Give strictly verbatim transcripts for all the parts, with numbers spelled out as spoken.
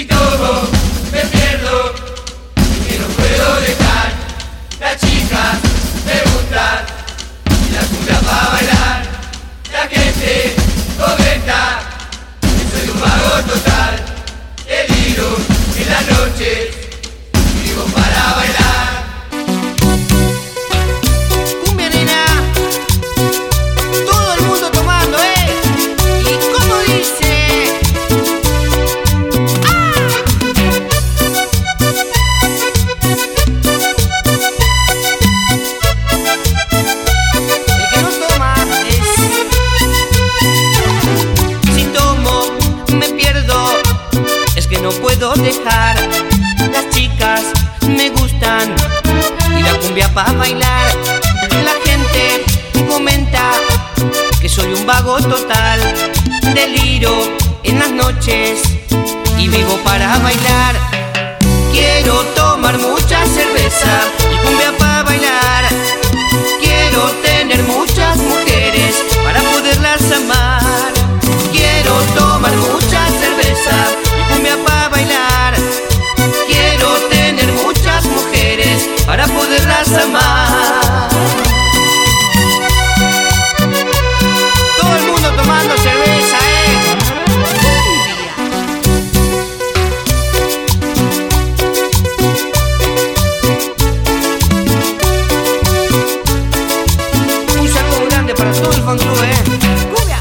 Si tomo, me pierdo, que no puedo dejar. Las chicas me gustan y la cumbia para bailar. La gente comenta que soy un vago total. Deliro en las noches, vivo para bailar. Cumbia, nena, todo el mundo tomando, ¿eh? ¿Y cómo dice? ¡Ah! El que no toma es... Si tomo, me pierdo, es que no puedo dejar. Las chicas me gustan y la cumbia pa' bailar. La gente comenta que soy un vago total. Deliro en las noches y vivo para bailar. Quiero tomar mucha cerveza y cumbia pa' bailar. Quiero tener muchas mujeres para poderlas amar. Quiero tomar mucha cerveza y cumbia pa' bailar. Quiero tener muchas mujeres para poderlas amar. Todo el mundo tomando cerveza, ¿eh? Un saludo grande para todo el fan club, ¿eh? ¡Cumbia!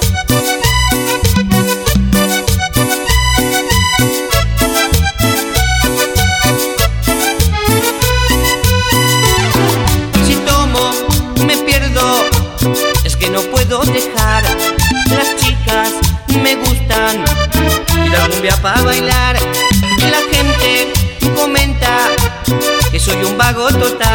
No puedo dejar, las chicas me gustan y la cumbia pa' bailar. La gente comenta que soy un vago total.